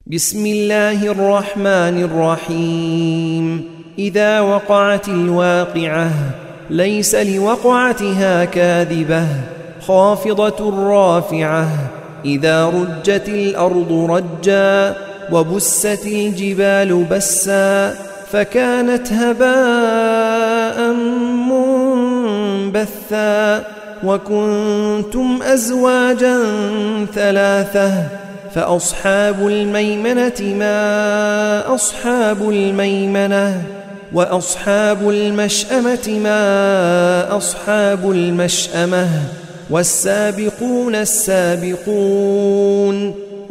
بسم الله الرحمن الرحيم. إذا وقعت الواقعة ليس لوقعتها كاذبة خافضة رافعة. إذا رجت الأرض رجا وبست الجبال بسا فكانت هباء منبثا وكنتم أزواجا ثلاثة فأصحاب الميمنة ما أصحاب الميمنة وأصحاب المشأمة ما أصحاب المشأمة والسابقون السابقون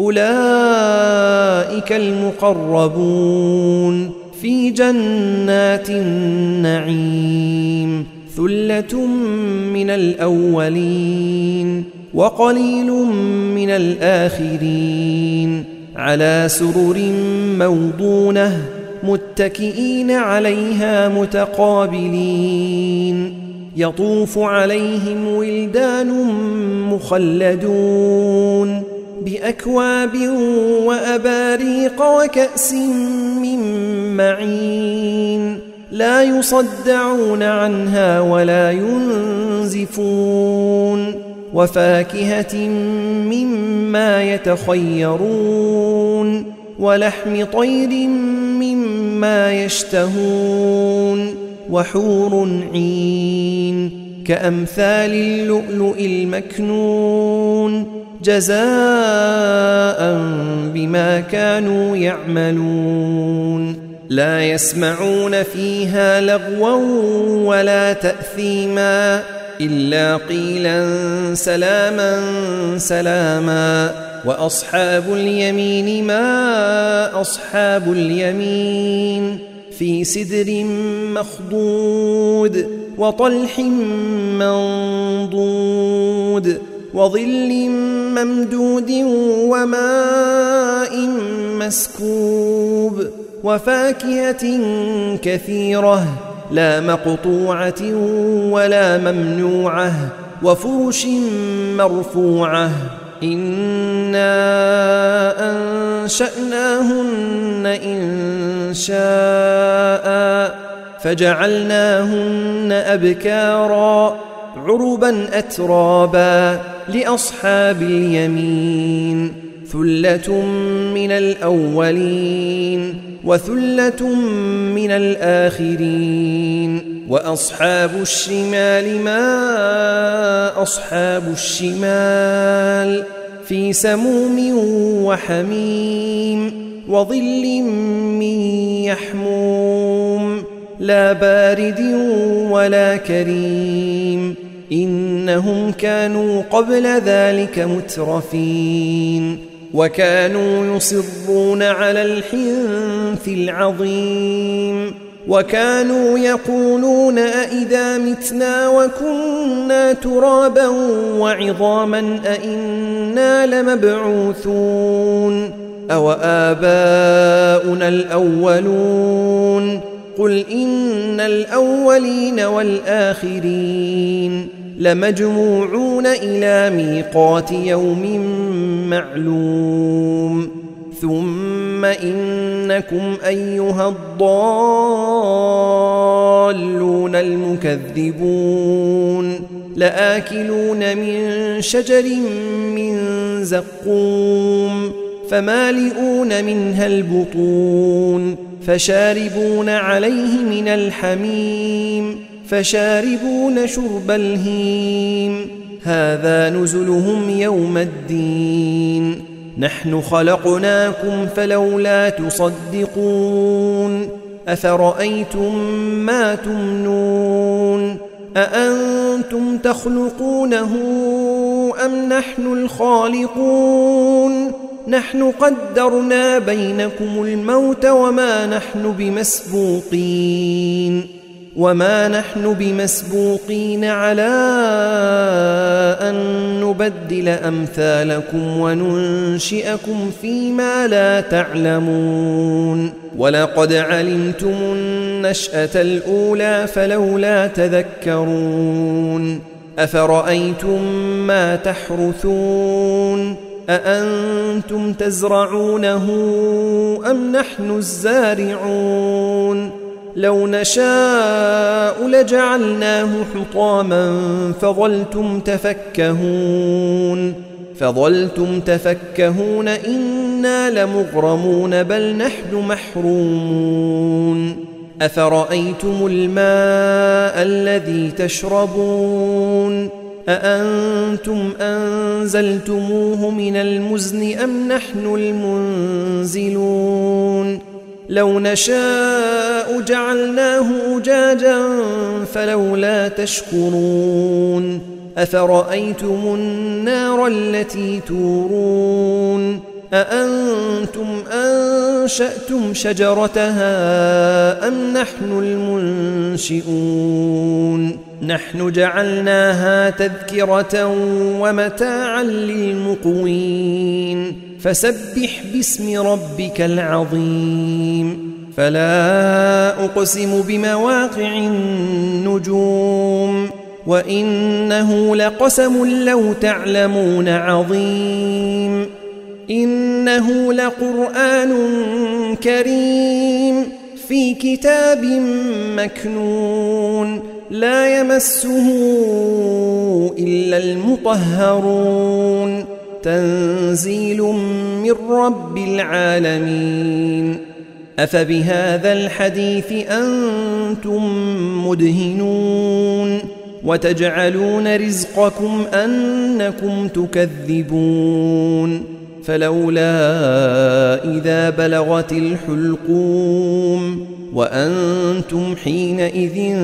أولئك المقربون في جنات النعيم ثلة من الأولين وقليل من الآخرين على سرر موضونة متكئين عليها متقابلين يطوف عليهم ولدان مخلدون بأكواب وأباريق وكأس من معين لا يصدعون عنها ولا ينزفون وفاكهة مما يتخيرون ولحم طير مما يشتهون وحور عين كأمثال اللؤلؤ المكنون جزاء بما كانوا يعملون لا يسمعون فيها لغوا ولا تأثيما إلا قيلا سلاما سلاما وأصحاب اليمين ما أصحاب اليمين في سدر مخضود وطلح منضود وظل ممدود وماء مسكوب وفاكهة كثيرة لا مقطوعة ولا ممنوعة وفرش مرفوعة إنا أنشأناهن إنشاء فجعلناهن أبكارا عربا أترابا لأصحاب اليمين ثلة من الأولين وثلة من الآخرين وأصحاب الشمال ما أصحاب الشمال في سموم وحميم وظل من يحموم لا بارد ولا كريم إنهم كانوا قبل ذلك مترفين وكانوا يصرون على الحنث العظيم وكانوا يقولون أئذا متنا وكنا ترابا وعظاما أئنا لمبعوثون أو آباؤنا الأولون قل إن الأولين والآخرين لمجموعون إلى ميقات يوم معلوم ثم إنكم أيها الضالون المكذبون لآكلون من شجر من زقوم فمالئون منها البطون فشاربون عليه من الحميم فشاربون شرب الهيم هذا نزلهم يوم الدين نحن خلقناكم فلولا تصدقون أفرأيتم ما تمنون أأنتم تخلقونه أم نحن الخالقون نحن قدرنا بينكم الموت وما نحن بمسبوقين على أن نبدل أمثالكم وننشئكم فيما لا تعلمون ولقد علمتم النشأة الأولى فلولا تذكرون أفرأيتم ما تحرثون أأنتم تزرعونه أم نحن الزارعون لو نشاء لجعلناه حطاما فظلتم تفكهون إنا لمغرمون بل نحن محرومون أفرأيتم الماء الذي تشربون أأنتم أنزلتموه من المزن أم نحن المنزلون لو نشاء جعلناه أجاجا فلولا تشكرون أفرأيتم النار التي تورون أأنتم أنشأتم شجرتها أم نحن المنشئون نحن جعلناها تذكرة ومتاعا للمقوين فسبح باسم ربك العظيم فلا أقسم بمواقع النجوم وإنه لقسم لو تعلمون عظيم إنه لقرآن كريم في كتاب مكنون لا يمسه إلا المطهرون تنزيل من رب العالمين أفبهذا الحديث أنتم مدهنون وتجعلون رزقكم أنكم تكذبون فلولا إذا بلغت الحلقوم وأنتم حينئذ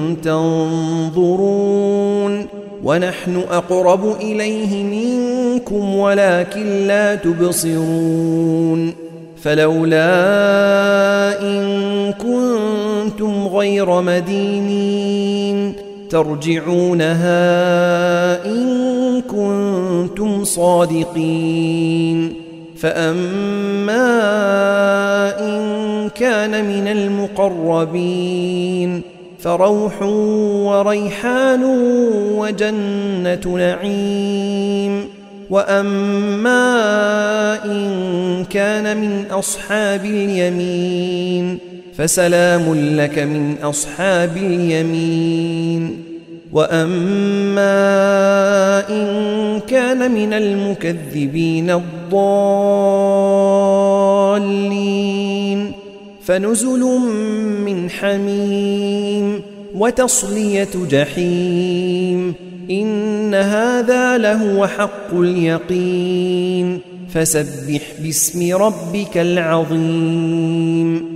تنظرون ونحن أقرب إليه منكم ولكن لا تبصرون فلولا إن كنتم غير مدينين ترجعونها إن كنتم صادقين فأما إن كان من المقربين فروح وريحان وجنة نعيم وأما إن كان من أصحاب اليمين فسلام لك من أصحاب اليمين وأما إن كان من المكذبين الضالين فنزل من حميم وتصلية جحيم إن هذا لهو حق اليقين فسبح باسم ربك العظيم